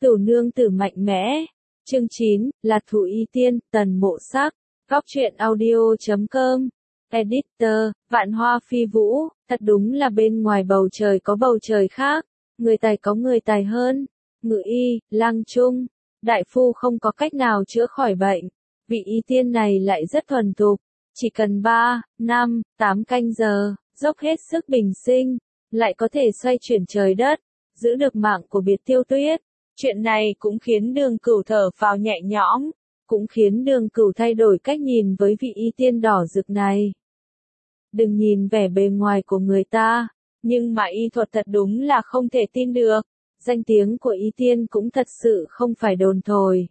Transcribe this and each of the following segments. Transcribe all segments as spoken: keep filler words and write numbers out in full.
Cửu nương tử mạnh mẽ. Chương chín, Lạc Thụ Y Tiên, Tần Mộ Sắc. Góc truyện audio chấm com. Editor, Vạn Hoa Phi Vũ, thật đúng là bên ngoài bầu trời có bầu trời khác, người tài có người tài hơn. Ngự y, lang trung, đại phu không có cách nào chữa khỏi bệnh. Vị y tiên này lại rất thuần thục, chỉ cần ba, năm, tám canh giờ, dốc hết sức bình sinh, lại có thể xoay chuyển trời đất, giữ được mạng của Biệt Tiêu Tuyết. Chuyện này cũng khiến Đường Cửu thở phào nhẹ nhõm, cũng khiến Đường Cửu thay đổi cách nhìn với vị y tiên đỏ rực này. Đừng nhìn vẻ bề ngoài của người ta, nhưng mà y thuật thật đúng là không thể tin được, danh tiếng của y tiên cũng thật sự không phải đồn thổi.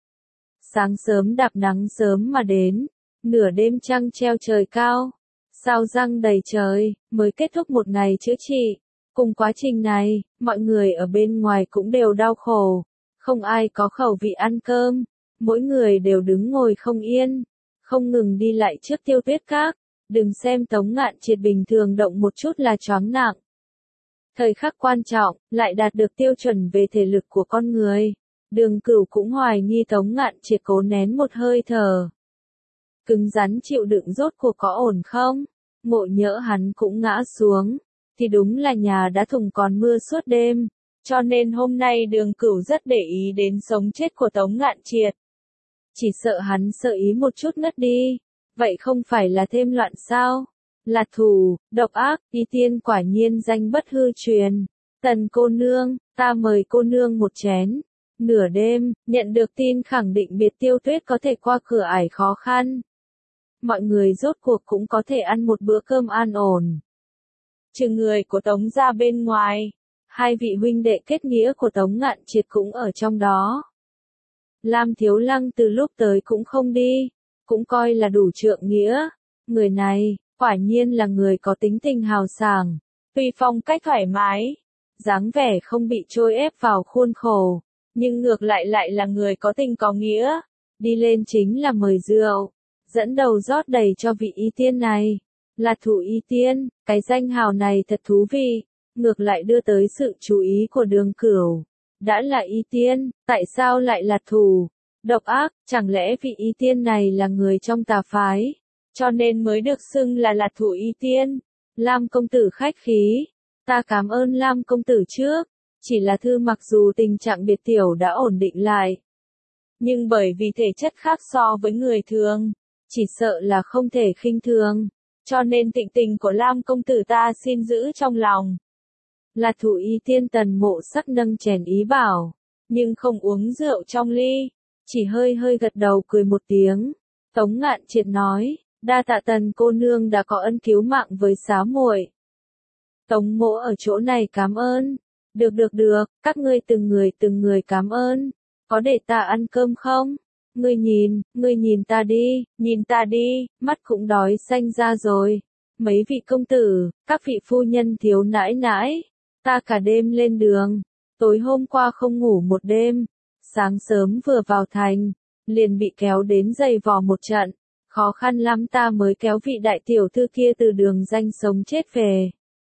Sáng sớm đạp nắng sớm mà đến, nửa đêm trăng treo trời cao, sao răng đầy trời, mới kết thúc một ngày chữa trị. Cùng quá trình này, mọi người ở bên ngoài cũng đều đau khổ, không ai có khẩu vị ăn cơm, mỗi người đều đứng ngồi không yên, không ngừng đi lại trước Tiêu Tuyết Các. Đừng xem Tống Ngạn Triệt bình thường động một chút là choáng nặng. Thời khắc quan trọng, lại đạt được tiêu chuẩn về thể lực của con người. Đường Cửu cũng hoài nghi Tống Ngạn Triệt cố nén một hơi thở. Cứng rắn chịu đựng rốt cuộc có ổn không? Ngộ nhỡ hắn cũng ngã xuống, thì đúng là nhà đã thùng còn mưa suốt đêm. Cho nên hôm nay Đường Cửu rất để ý đến sống chết của Tống Ngạn Triệt. Chỉ sợ hắn sợ ý một chút ngất đi. Vậy không phải là thêm loạn sao? Lạc thủ, độc ác, y tiên quả nhiên danh bất hư truyền. Tần cô nương, ta mời cô nương một chén. Nửa đêm, nhận được tin khẳng định Biệt Tiêu Tuyết có thể qua cửa ải khó khăn. Mọi người rốt cuộc cũng có thể ăn một bữa cơm an ổn. Trừ người của Tống gia bên ngoài, hai vị huynh đệ kết nghĩa của Tống Ngạn Triệt cũng ở trong đó. Lam Thiếu Lăng từ lúc tới cũng không đi, cũng coi là đủ trượng nghĩa. Người này, quả nhiên là người có tính tình hào sảng, tuy phong cách thoải mái, dáng vẻ không bị trôi ép vào khuôn khổ, nhưng ngược lại lại là người có tình có nghĩa. Đi lên chính là mời rượu, dẫn đầu rót đầy cho vị y tiên này. Lạc Thụ Y Tiên, cái danh hào này thật thú vị, ngược lại đưa tới sự chú ý của Đường Cửu. Đã là y tiên, tại sao lại là thù? Độc ác, chẳng lẽ vị y tiên này là người trong tà phái, cho nên mới được xưng là Lạc Thụ Y Tiên. Lam công tử khách khí, ta cảm ơn Lam công tử trước, chỉ là thư mặc dù tình trạng biệt tiểu đã ổn định lại, nhưng bởi vì thể chất khác so với người thường, chỉ sợ là không thể khinh thường, cho nên tịnh tình của Lam công tử ta xin giữ trong lòng. Lạc Thụ Y Tiên Tần Mộ Sắc nâng chén ý bảo, nhưng không uống rượu trong ly. Chỉ hơi hơi gật đầu cười một tiếng. Tống Ngạn Triệt nói, đa tạ Tần cô nương đã có ân cứu mạng với xá muội. Tống Mộ ở chỗ này cảm ơn. Được được được, các ngươi từng người từng người cảm ơn. Có để ta ăn cơm không? Ngươi nhìn, ngươi nhìn ta đi, nhìn ta đi, mắt cũng đói xanh ra rồi. Mấy vị công tử, các vị phu nhân thiếu nãi nãi, ta cả đêm lên đường, tối hôm qua không ngủ một đêm. Sáng sớm vừa vào thành, liền bị kéo đến giày vò một trận, khó khăn lắm ta mới kéo vị đại tiểu thư kia từ đường danh sống chết về.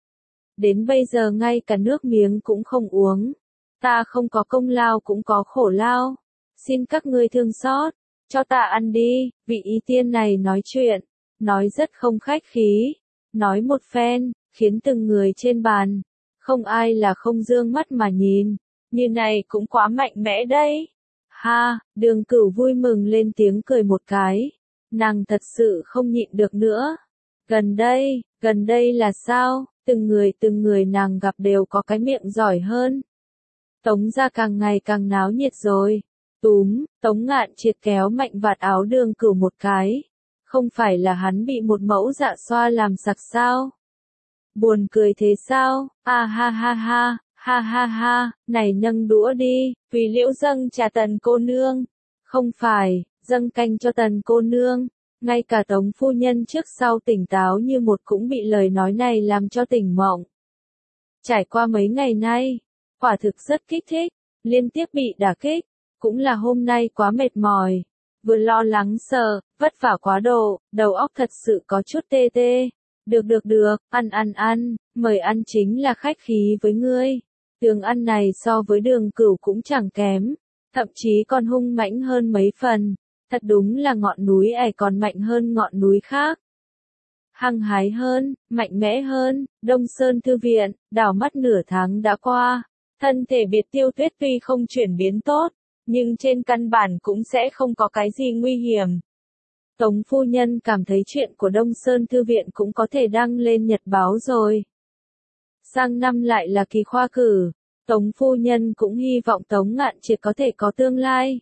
Đến bây giờ ngay cả nước miếng cũng không uống, ta không có công lao cũng có khổ lao, xin các ngươi thương xót, cho ta ăn đi. Vị y tiên này nói chuyện, nói rất không khách khí, nói một phen, khiến từng người trên bàn, không ai là không dương mắt mà nhìn. Như này cũng quá mạnh mẽ đấy. Ha, Đường Cửu vui mừng lên tiếng cười một cái. Nàng thật sự không nhịn được nữa. Gần đây, gần đây là sao? Từng người từng người nàng gặp đều có cái miệng giỏi hơn. Tống gia càng ngày càng náo nhiệt rồi. Túm, Tống Ngạn Triệt kéo mạnh vạt áo Đường Cửu một cái. Không phải là hắn bị một mẫu dạ xoa làm sặc sao? Buồn cười thế sao? À ha ha ha. Ha ha ha, này nâng đũa đi, vì liễu dâng trà Tần cô nương. Không phải, dâng canh cho Tần cô nương. Ngay cả Tống phu nhân trước sau tỉnh táo như một cũng bị lời nói này làm cho tỉnh mộng. Trải qua mấy ngày nay, quả thực rất kích thích, liên tiếp bị đả kích, cũng là hôm nay quá mệt mỏi, vừa lo lắng sợ, vất vả quá độ, đầu óc thật sự có chút tê tê. Được được được, ăn ăn ăn, mời ăn chính là khách khí với ngươi. Tướng ăn này so với Đường Cửu cũng chẳng kém, thậm chí còn hung mãnh hơn mấy phần, thật đúng là ngọn núi ải còn mạnh hơn ngọn núi khác. Hăng hái hơn, mạnh mẽ hơn, Đông Sơn Thư Viện, đảo mắt nửa tháng đã qua, thân thể Biệt Tiêu Tuyết tuy không chuyển biến tốt, nhưng trên căn bản cũng sẽ không có cái gì nguy hiểm. Tống phu nhân cảm thấy chuyện của Đông Sơn Thư Viện cũng có thể đăng lên nhật báo rồi. Sang năm lại là kỳ khoa cử, Tống phu nhân cũng hy vọng Tống Ngạn Triệt có thể có tương lai.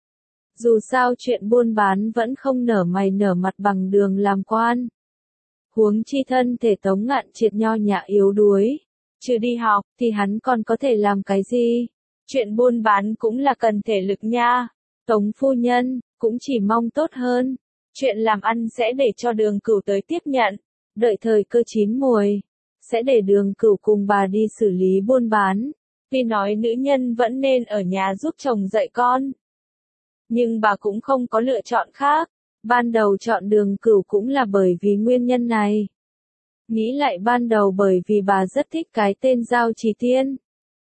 Dù sao chuyện buôn bán vẫn không nở mày nở mặt bằng đường làm quan. Huống chi thân thể Tống Ngạn Triệt nho nhã yếu đuối, trừ đi học thì hắn còn có thể làm cái gì? Chuyện buôn bán cũng là cần thể lực nha. Tống phu nhân cũng chỉ mong tốt hơn. Chuyện làm ăn sẽ để cho Đường Cửu tới tiếp nhận, đợi thời cơ chín muồi, sẽ để Đường Cửu cùng bà đi xử lý buôn bán. Vì nói nữ nhân vẫn nên ở nhà giúp chồng dạy con. Nhưng bà cũng không có lựa chọn khác. Ban đầu chọn Đường Cửu cũng là bởi vì nguyên nhân này. Nghĩ lại ban đầu bởi vì bà rất thích cái tên Giao Trì Tiên.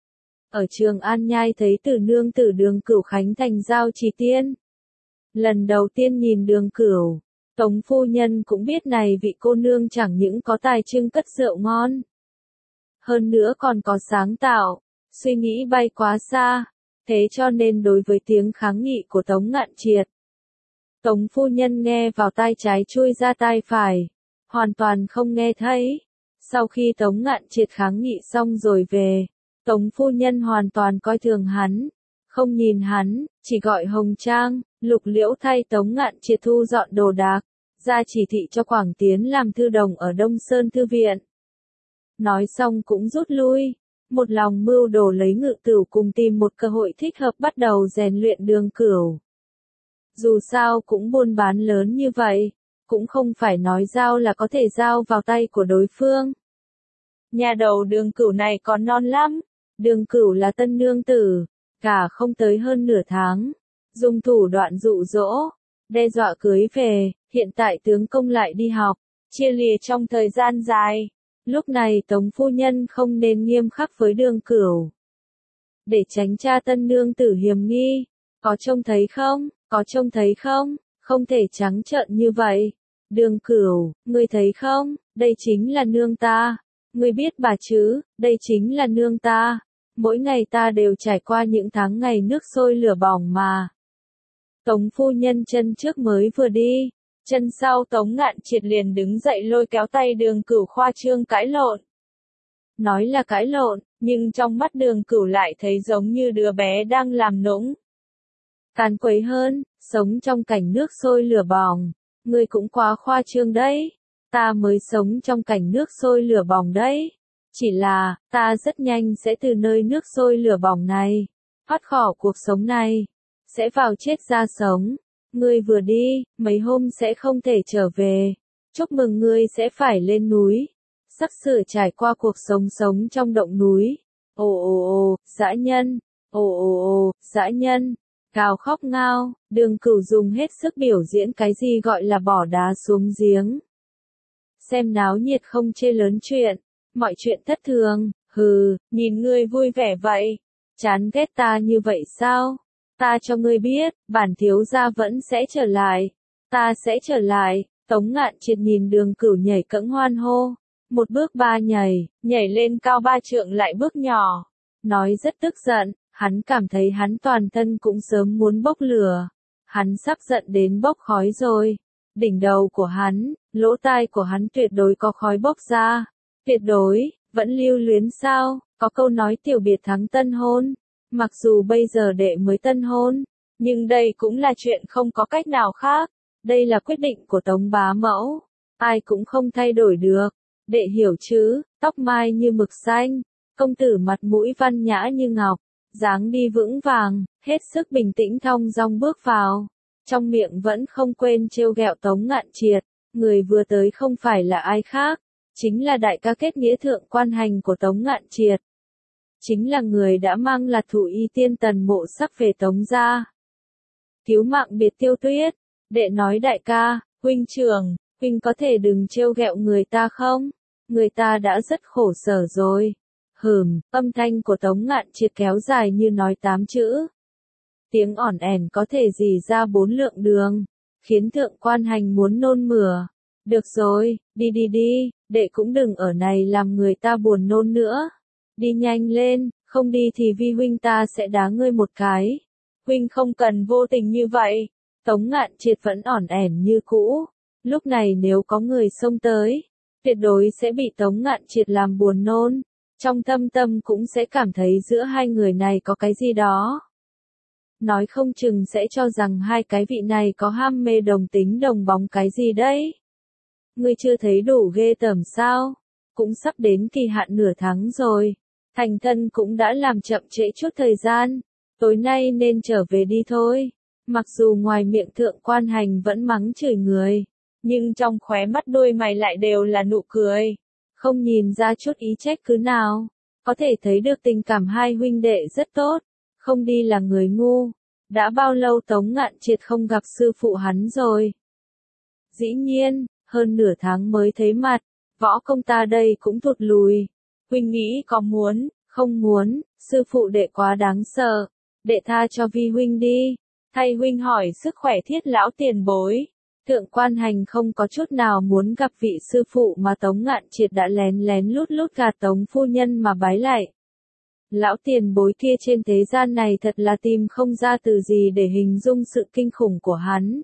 Ở Trường An Nhai thấy Từ nương tử Đường Cửu khánh thành Giao Trì Tiên. Lần đầu tiên nhìn Đường Cửu, Tống phu nhân cũng biết này vị cô nương chẳng những có tài trưng cất rượu ngon. Hơn nữa còn có sáng tạo, suy nghĩ bay quá xa, thế cho nên đối với tiếng kháng nghị của Tống Ngạn Triệt, Tống phu nhân nghe vào tai trái chui ra tai phải, hoàn toàn không nghe thấy. Sau khi Tống Ngạn Triệt kháng nghị xong rồi về, Tống phu nhân hoàn toàn coi thường hắn, không nhìn hắn, chỉ gọi Hồng Trang, Lục Liễu thay Tống Ngạn Triệt thu dọn đồ đạc, ra chỉ thị cho Quảng Tiến làm thư đồng ở Đông Sơn Thư Viện. Nói xong cũng rút lui, một lòng mưu đồ lấy Ngự Tửu cùng tìm một cơ hội thích hợp bắt đầu rèn luyện Đường Cửu. Dù sao cũng buôn bán lớn như vậy, cũng không phải nói giao là có thể giao vào tay của đối phương. Nhà đầu Đường Cửu này còn non lắm, Đường Cửu là tân nương tử, cả không tới hơn nửa tháng, dùng thủ đoạn dụ dỗ, đe dọa cưới về, hiện tại tướng công lại đi học, chia lìa trong thời gian dài. Lúc này Tống phu nhân không nên nghiêm khắc với Đường Cửu, để tránh cha tân nương tử hiềm nghi. Có trông thấy không, có trông thấy không, không thể trắng trợn như vậy. Đường Cửu, ngươi thấy không, đây chính là nương ta. Ngươi biết bà chứ, đây chính là nương ta. Mỗi ngày ta đều trải qua những tháng ngày nước sôi lửa bỏng mà. Tống phu nhân chân trước mới vừa đi, chân sau Tống Ngạn Triệt liền đứng dậy lôi kéo tay Đường Cửu khoa trương cãi lộn. Nói là cãi lộn, nhưng trong mắt Đường Cửu lại thấy giống như đứa bé đang làm nũng. Càn quấy hơn, sống trong cảnh nước sôi lửa bỏng, ngươi cũng quá khoa trương đấy. Ta mới sống trong cảnh nước sôi lửa bỏng đấy. Chỉ là, ta rất nhanh sẽ từ nơi nước sôi lửa bỏng này, thoát khỏi cuộc sống này, sẽ vào chết ra sống. Ngươi vừa đi, mấy hôm sẽ không thể trở về. Chúc mừng ngươi sẽ phải lên núi, sắp sửa trải qua cuộc sống sống trong động núi. Ồ ồ ồ, dã nhân, ồ ồ ồ, dã nhân. Gào khóc ngao, Đường Cửu dùng hết sức biểu diễn cái gì gọi là bỏ đá xuống giếng. Xem náo nhiệt không chê lớn chuyện, mọi chuyện thất thường, hừ, nhìn ngươi vui vẻ vậy, chán ghét ta như vậy sao? Ta cho ngươi biết, bản thiếu gia vẫn sẽ trở lại, ta sẽ trở lại. Tống Ngạn Triệt nhìn Đường Cửu nhảy cẫng hoan hô, một bước ba nhảy, nhảy lên cao ba trượng lại bước nhỏ, nói rất tức giận. Hắn cảm thấy hắn toàn thân cũng sớm muốn bốc lửa. Hắn sắp giận đến bốc khói rồi. Đỉnh đầu của hắn, lỗ tai của hắn tuyệt đối có khói bốc ra. Tuyệt đối, vẫn lưu luyến sao? Có câu nói tiểu biệt thắng tân hôn. Mặc dù bây giờ đệ mới tân hôn, nhưng đây cũng là chuyện không có cách nào khác. Đây là quyết định của Tống bá mẫu. Ai cũng không thay đổi được. Đệ hiểu chứ, tóc mai như mực xanh. Công tử mặt mũi văn nhã như ngọc. Dáng đi vững vàng, hết sức bình tĩnh thong dong bước vào. Trong miệng vẫn không quên trêu ghẹo Tống Ngạn Triệt. Người vừa tới không phải là ai khác, chính là đại ca kết nghĩa thượng quan hành của Tống Ngạn Triệt. Chính là người đã mang Lạt Thụ Y Tiên Tần Mộ Sắc về Tống gia. Cứu mạng Biệt Tiêu Tuyết, đệ nói đại ca, huynh trưởng, huynh có thể đừng trêu ghẹo người ta không? Người ta đã rất khổ sở rồi. Hừm, âm thanh của Tống Ngạn Triệt kéo dài như nói tám chữ. Tiếng ỏn ẻn có thể rỉ ra bốn lượng đường, khiến thượng quan hành muốn nôn mửa. Được rồi, đi đi đi, đệ cũng đừng ở này làm người ta buồn nôn nữa. Đi nhanh lên, không đi thì vi huynh ta sẽ đá ngươi một cái. Huynh không cần vô tình như vậy. Tống Ngạn Triệt vẫn ỏn ẻn như cũ. Lúc này nếu có người xông tới, tuyệt đối sẽ bị Tống Ngạn Triệt làm buồn nôn. Trong thâm tâm cũng sẽ cảm thấy giữa hai người này có cái gì đó. Nói không chừng sẽ cho rằng hai cái vị này có ham mê đồng tính đồng bóng cái gì đấy. Ngươi chưa thấy đủ ghê tởm sao? Cũng sắp đến kỳ hạn nửa tháng rồi. Thành thân cũng đã làm chậm trễ chút thời gian. Tối nay nên trở về đi thôi. Mặc dù ngoài miệng thượng quan hành vẫn mắng chửi người, nhưng trong khóe mắt đôi mày lại đều là nụ cười. Không nhìn ra chút ý trách cứ nào. Có thể thấy được tình cảm hai huynh đệ rất tốt. Không đi là người ngu. Đã bao lâu Tống Ngạn Triệt không gặp sư phụ hắn rồi? Dĩ nhiên, hơn nửa tháng mới thấy mặt. Võ công ta đây cũng thụt lùi. Huynh nghĩ có muốn, không muốn, sư phụ đệ quá đáng sợ. Đệ tha cho vi huynh đi. Thay huynh hỏi sức khỏe Thiết lão tiền bối. Thượng quan hành không có chút nào muốn gặp vị sư phụ mà Tống Ngạn Triệt đã lén lén lút lút gạt Tống phu nhân mà bái lại. Lão tiền bối kia trên thế gian này thật là tìm không ra từ gì để hình dung sự kinh khủng của hắn.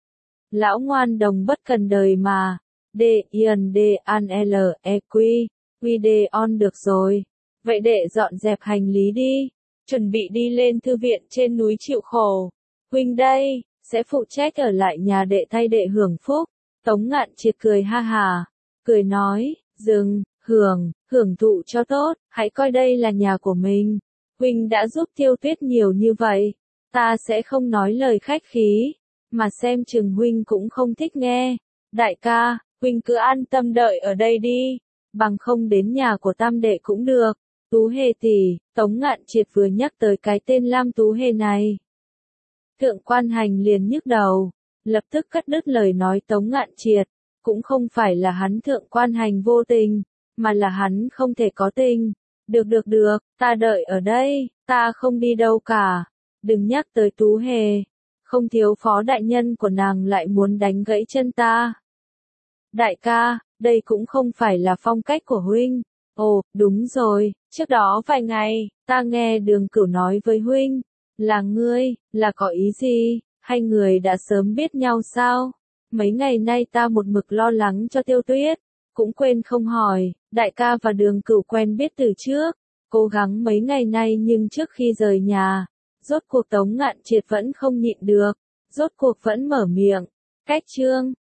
Lão ngoan đồng bất cần đời mà. D, Ian, D, An, L, E, Q, Q, D, on được rồi. Vậy đệ dọn dẹp hành lý đi. Chuẩn bị đi lên thư viện trên núi chịu khổ. Huynh đây, sẽ phụ trách ở lại nhà đệ thay đệ hưởng phúc. Tống Ngạn Triệt cười ha hà. Cười nói, dừng, hưởng, hưởng thụ cho tốt, hãy coi đây là nhà của mình. Huynh đã giúp Tiêu Tuyết nhiều như vậy. Ta sẽ không nói lời khách khí. Mà xem chừng huynh cũng không thích nghe. Đại ca, huynh cứ an tâm đợi ở đây đi. Bằng không đến nhà của tam đệ cũng được. Tú Hề tỷ, Tống Ngạn Triệt vừa nhắc tới cái tên Lam Tú Hề này. Thượng quan hành liền nhức đầu. Lập tức cắt đứt lời nói Tống Ngạn Triệt. Cũng không phải là hắn thượng quan hành vô tình, mà là hắn không thể có tình. Được được được, ta đợi ở đây, ta không đi đâu cả. Đừng nhắc tới Tú Hề. Không thiếu phó đại nhân của nàng lại muốn đánh gãy chân ta. Đại ca, đây cũng không phải là phong cách của huynh. Ồ, đúng rồi, trước đó vài ngày, ta nghe Đường Cửu nói với huynh. Là ngươi, là có ý gì, hai người đã sớm biết nhau sao? Mấy ngày nay ta một mực lo lắng cho Tiêu Tuyết, cũng quên không hỏi, đại ca và Đường Cửu quen biết từ trước, cố gắng mấy ngày nay nhưng trước khi rời nhà, rốt cuộc Tống Ngạn Triệt vẫn không nhịn được, rốt cuộc vẫn mở miệng, cách chương.